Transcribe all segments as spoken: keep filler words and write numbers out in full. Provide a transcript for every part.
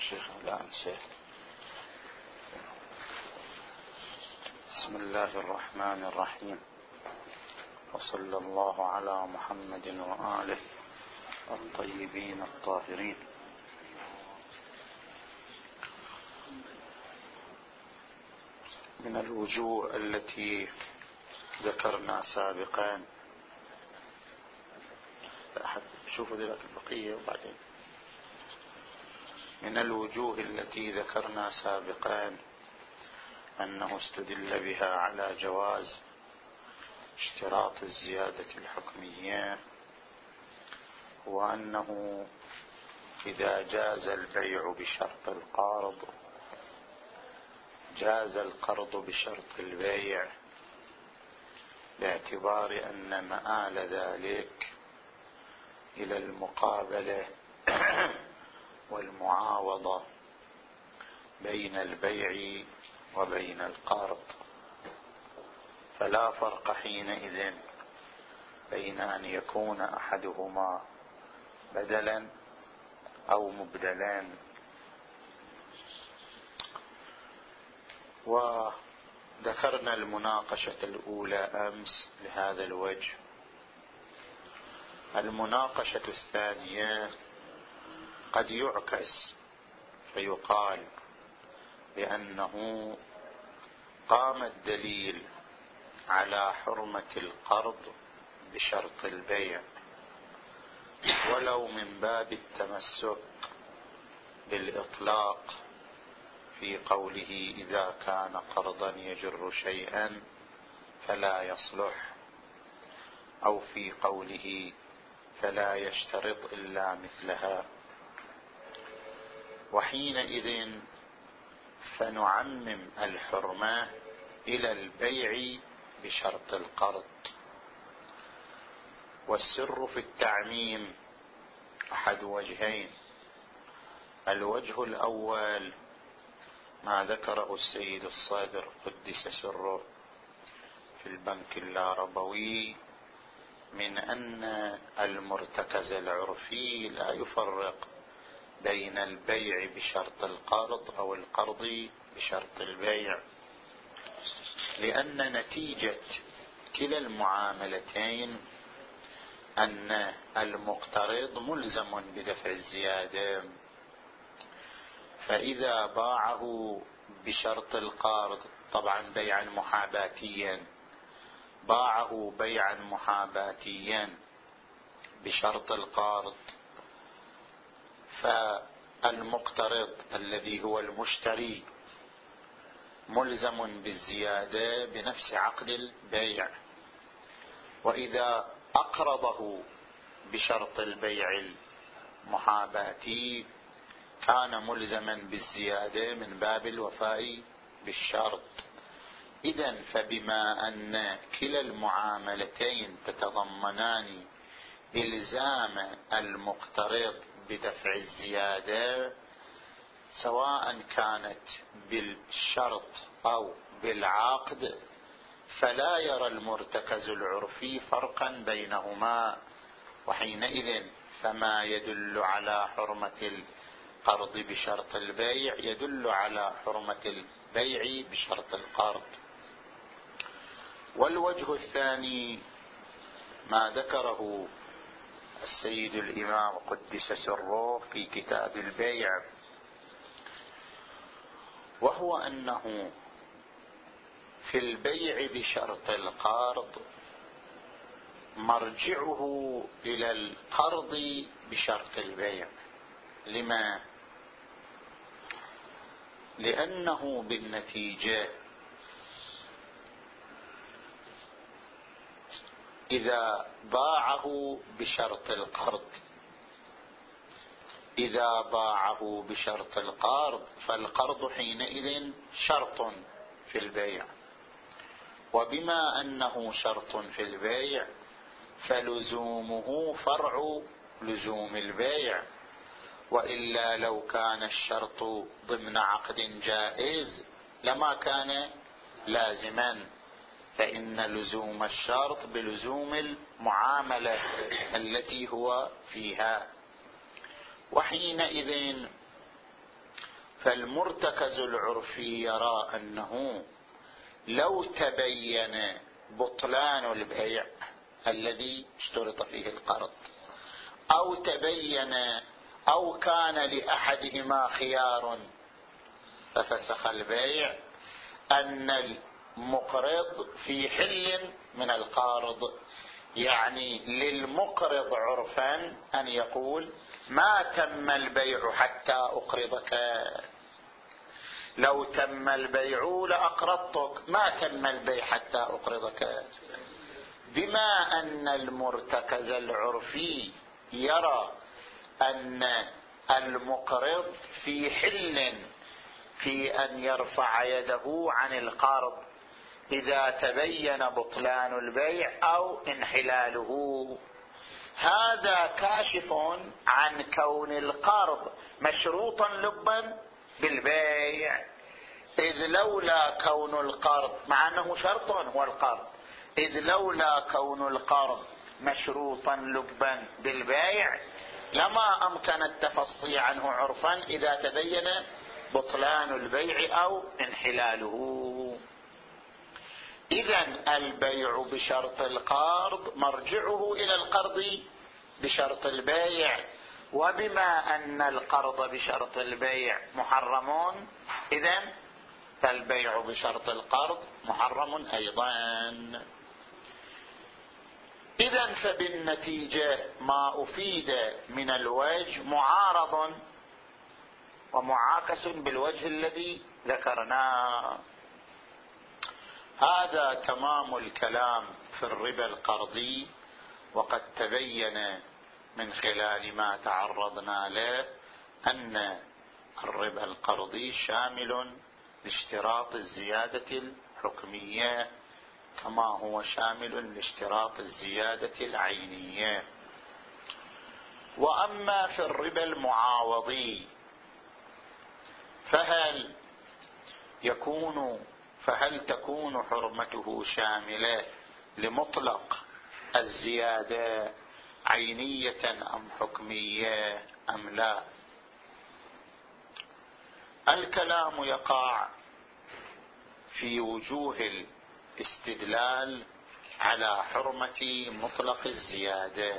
شيخ الآن شيخ. بسم الله الرحمن الرحيم، وصلى الله على محمد وآله الطيبين الطاهرين. من الوجوه التي ذكرنا سابقا، أحد شوفوا ذلك البقية وبعدين. من الوجوه التي ذكرنا سابقا أنه استدل بها على جواز اشتراط الزيادة الحكمية، وأنه إذا جاز البيع بشرط القرض جاز القرض بشرط البيع، باعتبار أن مآل ذلك إلى المقابلة والمعاوضة بين البيع وبين القرض، فلا فرق حينئذ بين أن يكون أحدهما بدلا أو مبدلا. وذكرنا المناقشة الأولى أمس لهذا الوجه. المناقشة الثانية قد يعكس فيقال بأنه قام الدليل على حرمة القرض بشرط البيع، ولو من باب التمسك بالإطلاق في قوله إذا كان قرضا يجر شيئا فلا يصلح، أو في قوله فلا يشترط إلا مثلها. وحينئذ فنعمم الحرمة إلى البيع بشرط القرض. والسر في التعميم أحد وجهين. الوجه الأول ما ذكره السيد الصادر قدس سره في البنك اللاربوي من أن المرتكز العرفي لا يفرق بين البيع بشرط القرض أو القرض بشرط البيع، لأن نتيجة كلا المعاملتين أن المقترض ملزم بدفع الزيادة، فإذا باعه بشرط القرض طبعا بيعا محاباتيا باعه بيعا محاباتيا بشرط القرض، فالمقترض الذي هو المشتري ملزم بالزيادة بنفس عقد البيع، وإذا أقرضه بشرط البيع المحاباتي كان ملزما بالزيادة من باب الوفاء بالشرط. إذن فبما أن كلا المعاملتين تتضمنان إلزام المقترض بدفع الزيادة سواء كانت بالشرط أو بالعقد، فلا يرى المرتكز العرفي فرقا بينهما، وحينئذ فما يدل على حرمة القرض بشرط البيع يدل على حرمة البيع بشرط القرض. والوجه الثاني ما ذكره السيد الإمام قدس سره في كتاب البيع، وهو أنه في البيع بشرط القرض مرجعه إلى القرض بشرط البيع. لما؟ لأنه بالنتيجة إذا باعه بشرط القرض إذا باعه بشرط القرض فالقرض حينئذ شرط في البيع، وبما أنه شرط في البيع فلزومه فرع لزوم البيع، وإلا لو كان الشرط ضمن عقد جائز لما كان لازما، فإن لزوم الشرط بلزوم المعاملة التي هو فيها. وحينئذ فالمرتكز العرفي يرى أنه لو تبين بطلان البيع الذي اشترط فيه القرض، أو تبين أو كان لأحدهما خيار ففسخ البيع، أن المقرض في حل من القارض. يعني للمقرض عرفا أن يقول ما تم البيع حتى أقرضك، لو تم البيع لأقرضتك، ما تم البيع حتى أقرضك. بما أن المرتكز العرفي يرى أن المقرض في حل في أن يرفع يده عن القرض إذا تبين بطلان البيع أو انحلاله، هذا كاشف عن كون القرض مشروطا لبا بالبيع، إذ لولا كون القرض، مع أنه شرط هو القرض، إذ لولا كون القرض مشروطا لبا بالبيع لما أمكن التفصي عنه عرفا إذا تبين بطلان البيع أو انحلاله. إذن البيع بشرط القرض مرجعه إلى القرض بشرط البيع، وبما أن القرض بشرط البيع محرمون، إذن فالبيع بشرط القرض محرم أيضا. إذن فبالنتيجة ما أفيد من الوجه معارض ومعاكس بالوجه الذي ذكرناه. هذا تمام الكلام في الربا القرضي، وقد تبين من خلال ما تعرضنا له أن الربا القرضي شامل لاشتراط الزيادة الحكمية كما هو شامل لاشتراط الزيادة العينية. وأما في الربا المعاوضي فهل يكون فهل تكون حرمته شاملة لمطلق الزيادة عينية أم حكمية أم لا؟ الكلام يقع في وجوه الاستدلال على حرمة مطلق الزيادة.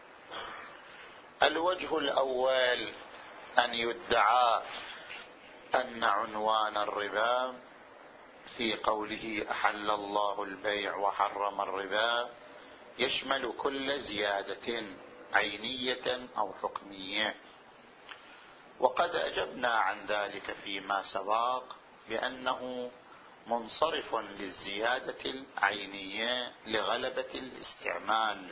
الوجه الأول أن يدعى أن عنوان الربا في قوله أحل الله البيع وحرم الربا يشمل كل زيادة عينية أو حكمية، وقد أجبنا عن ذلك فيما سبق بأنه منصرف للزيادة العينية لغلبة الاستعمال.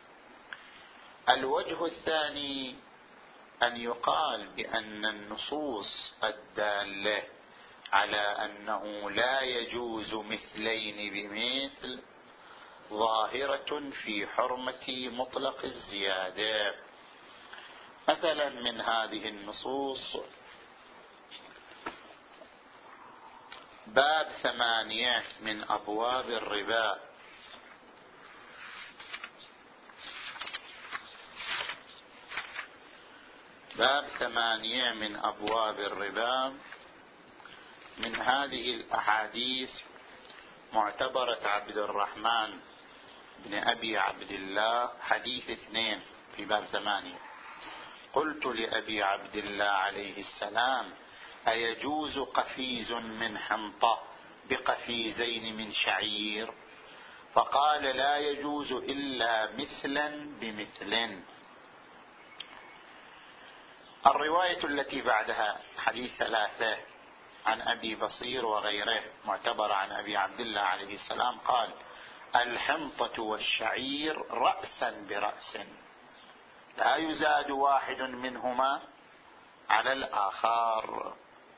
الوجه الثاني أن يقال بأن النصوص الدالة على أنه لا يجوز مثلين بمثل ظاهرة في حرمة مطلق الزيادة. مثلا من هذه النصوص باب ثمانية من أبواب الربا، باب ثمانية من أبواب الربا. من هذه الأحاديث معتبرة عبد الرحمن بن أبي عبد الله حديث اثنين في باب ثمانية: قلت لأبي عبد الله عليه السلام أيجوز قفيز من حنطة بقفيزين من شعير؟ فقال لا يجوز إلا مثلا بمثل. الرواية التي بعدها حديث ثلاثة عن أبي بصير وغيره معتبر عن أبي عبد الله عليه السلام قال: الحنطة والشعير رأسا برأس لا يزاد واحد منهما على الآخر.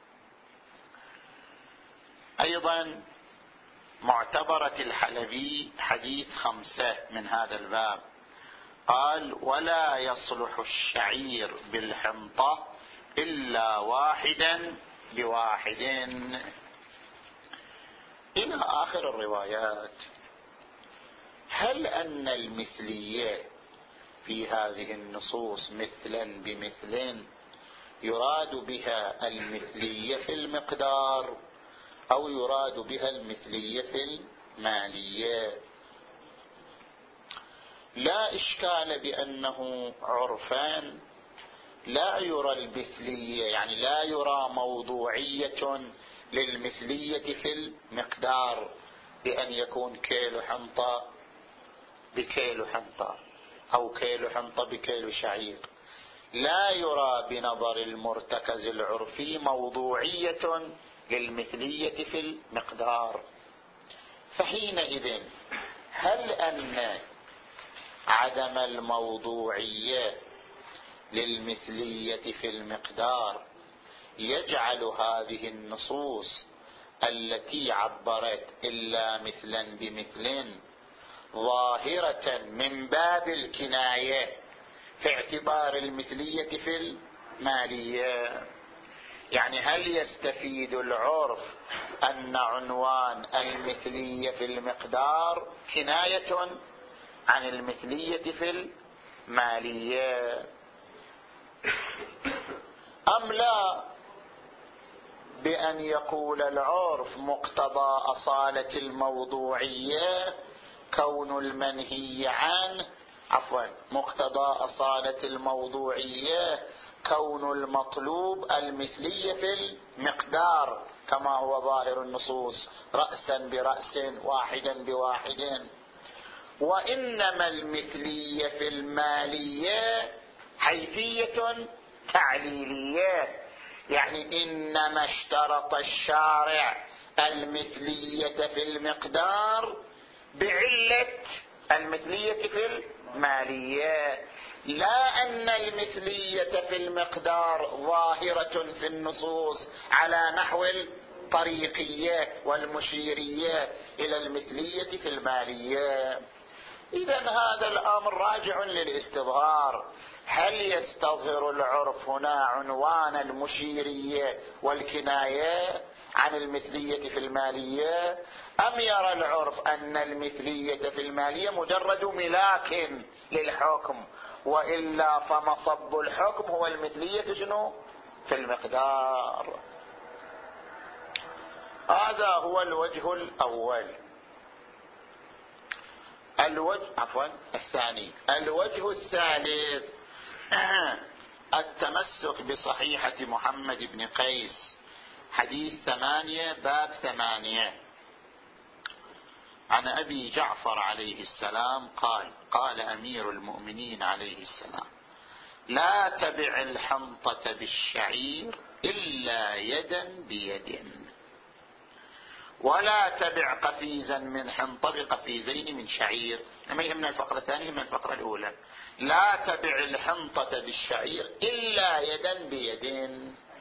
أيضا معتبرة الحلبي حديث خمسة من هذا الباب قال: ولا يصلح الشعير بالحنطة إلا واحدا بواحد، إلى آخر الروايات. هل أن المثلية في هذه النصوص مثلا بمثل يراد بها المثلية في المقدار أو يراد بها المثلية في المالية. لا إشكال بأنه عرفان لا يرى المثلية، يعني لا يرى موضوعية للمثلية في المقدار بأن يكون كيلو حنطة بكيلو حنطة أو كيلو حنطة بكيلو شعير. لا يرى بنظر المرتكز العرفي موضوعية للمثلية في المقدار. فحينئذ هل أن عدم الموضوعية للمثلية في المقدار يجعل هذه النصوص التي عبرت إلا مثلا بمثل ظاهرة من باب الكناية في اعتبار المثلية في المالية؟ يعني هل يستفيد العرف أن عنوان المثلية في المقدار كناية عن المثلية في المالية أم لا؟ بأن يقول العرف مقتضى أصالة الموضوعية كون المنهي عنه عفوا مقتضى أصالة الموضوعية كون المطلوب المثلية في المقدار كما هو ظاهر النصوص رأسا برأس واحدا بواحد، وإنما المثلية في المالية حيثية تعليلية، يعني إنما اشترط الشارع المثلية في المقدار بعلة المثلية في المالية، لا أن المثلية في المقدار ظاهرة في النصوص على نحو الطريقية والمشيرية إلى المثلية في المالية. إذن هذا الأمر راجع للاستظهار. هل يستظهر العرف هنا عنوان المشيرية والكناية عن المثلية في المالية، أم يرى العرف أن المثلية في المالية مجرد ملاك للحكم، وإلا فمصب الحكم هو المثلية شنو في المقدار؟ هذا هو الوجه الأول. الوجه عفوا الثاني الوجه الثالث التمسك بصحيحة محمد بن قيس حديث ثمانية باب ثمانية عن أبي جعفر عليه السلام قال قال أمير المؤمنين عليه السلام لا تبع الحنطة بالشعير إلا يدا بيد، ولا تبع قفيزا من حنطة بقفيزين من شعير. لما يهمنا الفقرة الثانية من الفقرة الأولى. لا تبع الحنطة بالشعير إلا يدا بيد،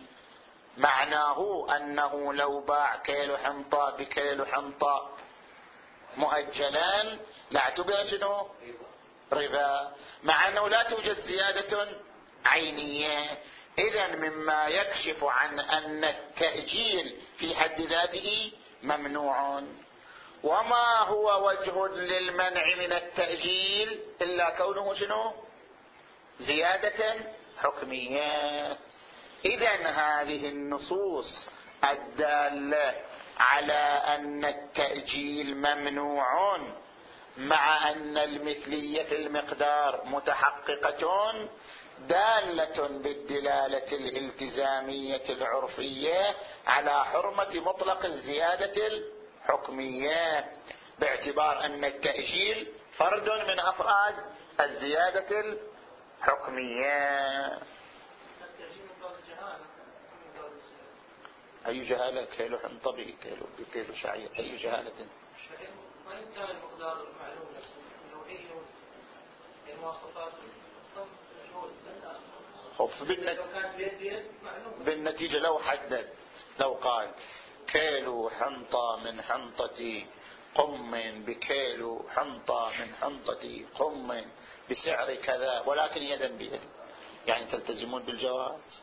معناه أنه لو باع كيلو حنطة بكيلو حنطة مؤجلا لاعتبر شنو ربا، مع أنه لا توجد زيادة عينية. إذن مما يكشف عن أن التأجيل في حد ذاته ممنوع. وما هو وجه للمنع من التأجيل إلا كونه شنو زيادة حكمية. إذن هذه النصوص الدالة على أن التأجيل ممنوع مع أن المثلية في المقدار متحققة دالة بالدلالة الالتزامية العرفية على حرمة مطلق الزيادة الحكمية، باعتبار أن التأجيل فرد من أفراد الزيادة الحكمية. أي جهالة؟ كيلو حنطة بكيلو بكيلو شعير، أي جهالة؟ وإن كان المقدار معلوم نوعي المواصفات خوف بالنتيجة لو حدد لو قال كيلو حنطة من حنطة قم بكيلو حنطة من حنطة قم بسعر كذا ولكن يدا بيد، يعني تلتزمون بالجواز.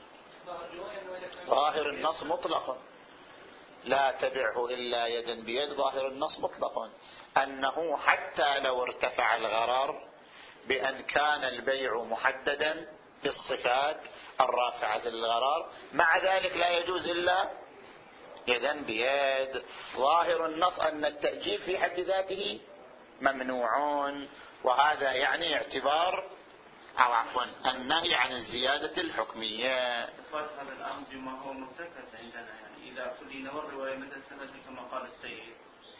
ظاهر النص مطلقا لا تبعه إلا يدا بيد، ظاهر النص مطلقا أنه حتى لو ارتفع الغرر بأن كان البيع محددا بالصفات الرافعة للغرار، مع ذلك لا يجوز إلا يدا بيد. ظاهر النص أن التأجيل في حد ذاته ممنوعون، وهذا يعني اعتبار أو عفوا النهي عن الزيادة الحكمية. هذا الأمر بما هو مرتكز عندنا، يعني إذا خلينا والرواية مثل السند كما قال السيد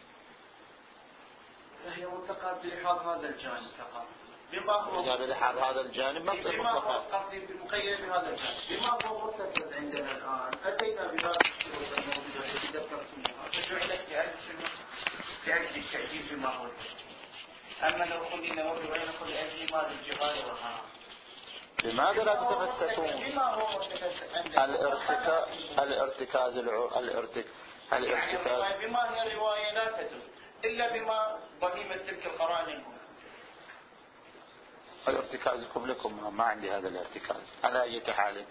فهي متقاد بلحاظ هذا الجانب فقط، بما هو إذا بلحاظ هذا الجانب ما تصير متقاد، قصدي مقيد بهذا الجانب بما هو مرتكز عندنا الآن. أتينا بهذا الشروط الموجودة التي ذكرتموها فجعلت لأجل التأكيد بما هو. أما لو خلينا والرواية نقول لأجل ماذا الجغال والحرام. لماذا لا تتمسكون الارتكاز الارتكاز الارتكاز بما هي الرواية لا تدل إلا بما ضميمة تلك القرائن. الارتكاز قبلكم ما عندي هذا الارتكاز على أي حال.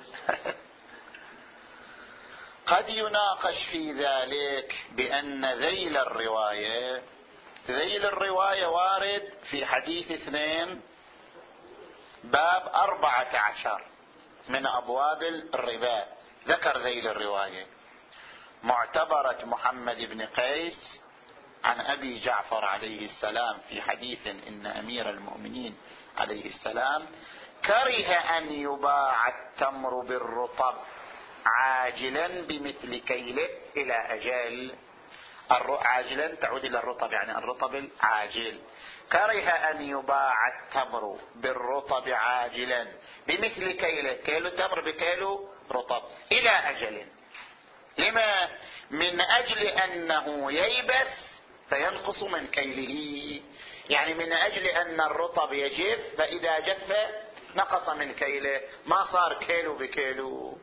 قد يناقش في ذلك بأن ذيل الرواية ذيل الرواية وارد في حديث اثنين باب أربعة عشر من أبواب الربا، ذكر ذيل الرواية معتبرة محمد بن قيس عن أبي جعفر عليه السلام في حديث إن أمير المؤمنين عليه السلام كره أن يباع التمر بالرطب عاجلا بمثل كيله إلى أجل. عاجلا تعود إلى الرطب، يعني الرطب العاجل. كره أن يباع التمر بالرطب عاجلا بمثل كيله، كيلو تمر بكيلو رطب إلى أجل. لما؟ من أجل أنه ييبس فينقص من كيله، يعني من أجل أن الرطب يجف، فإذا جف نقص من كيله، ما صار كيلو بكيلو.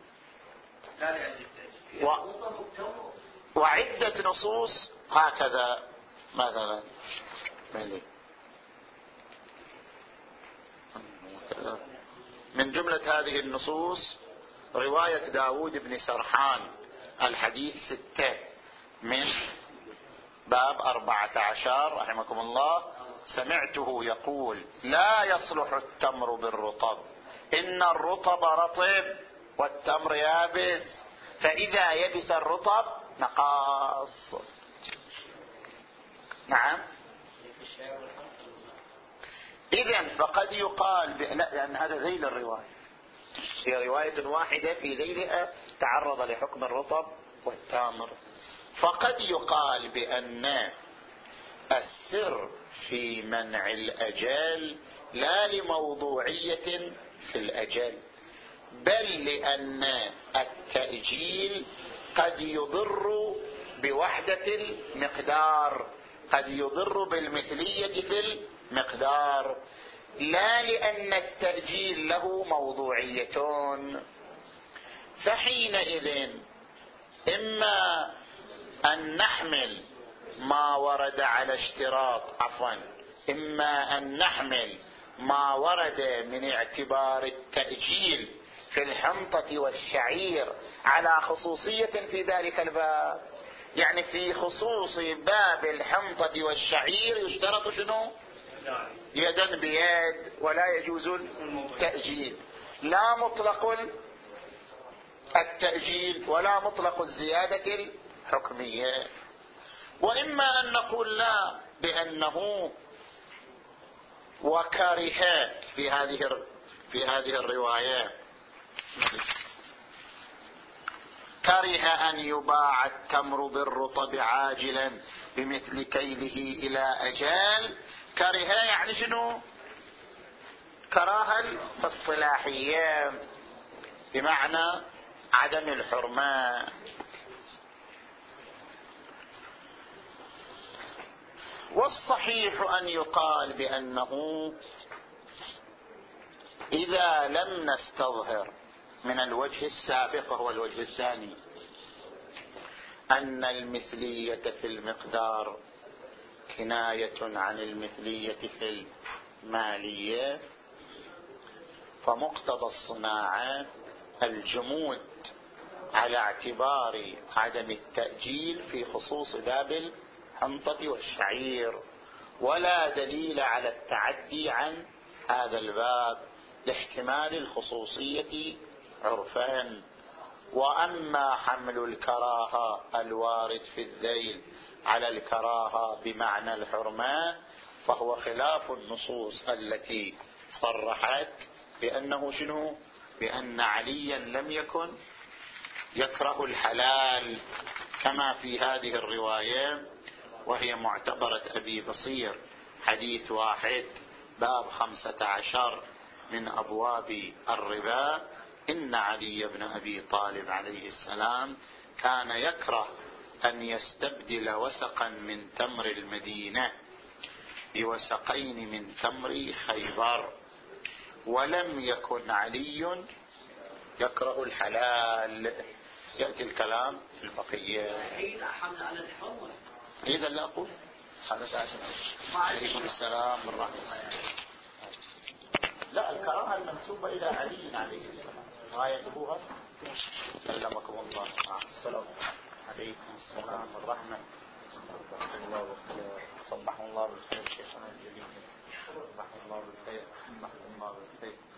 و... وعدة نصوص هكذا. مثلا من جملة هذه النصوص رواية داود بن سرحان الحديث ستة من باب أربعة عشر رحمكم الله، سمعته يقول لا يصلح التمر بالرطب، إن الرطب رطب والتمر يابس، فإذا يبس الرطب نقاص. نعم. إذن فقد يقال ب... لا، لأن هذا ذيل الرواية، هي رواية واحدة في ذيلها تعرض لحكم الرطب والتمر. فقد يقال بأن السر في منع الأجل لا لموضوعية في الأجل، بل لأن التأجيل قد يضر بوحدة المقدار، قد يضر بالمثلية في المقدار، لا لأن التأجيل له موضوعية. فحينئذ إما أن نحمل ما ورد على اشتراط عفوا إما أن نحمل ما ورد من اعتبار التأجيل في الحنطة والشعير على خصوصية في ذلك الباب، يعني في خصوص باب الحنطة والشعير يشترط شنو؟ يدا بيد، ولا يجوز التأجيل، لا مطلق التأجيل ولا مطلق الزيادة الحكمية. وإما أن نقول لا، بأنه وكره في هذه في هذه الرواية كره أن يباع التمر بالرطب عاجلا بمثل كيله إلى أجال. كره يعني شنو؟ كراهة الاصطلاحية بمعنى عدم الحرمة. والصحيح أن يقال بأنه إذا لم نستظهر من الوجه السابق وهو الوجه الثاني أن المثلية في المقدار كناية عن المثلية في المالية، فمقتضى الصناعة الجمود على اعتبار عدم التأجيل في خصوص باب الحنطة والشعير، ولا دليل على التعدي عن هذا الباب لاحتمال الخصوصية عرفان. وأما حمل الكراهة الوارد في الذيل على الكراهة بمعنى الحرمة فهو خلاف النصوص التي صرحت بأنه شنو؟ بأن عليا لم يكن يكره الحلال كما في هذه الرواية، وهي معتبرة أبي بصير حديث واحد باب خمسة عشر من أبواب الربا. إن علي بن أبي طالب عليه السلام كان يكره أن يستبدل وسقا من تمر المدينة بوسقين من تمر خيبر، ولم يكن علي يكره الحلال. يأتي الكلام في البقية. إذا لا أقول عليكم السلام والرحمة. لا، الكراهة المنسوبة إلى علي عليه السلام غاية أبوها. سلمكم الله. السلام عليكم السلام والرحمة. صبح الله بالخير شيخنا الجليل. صبح الله بالخير. صبح الله بالخير.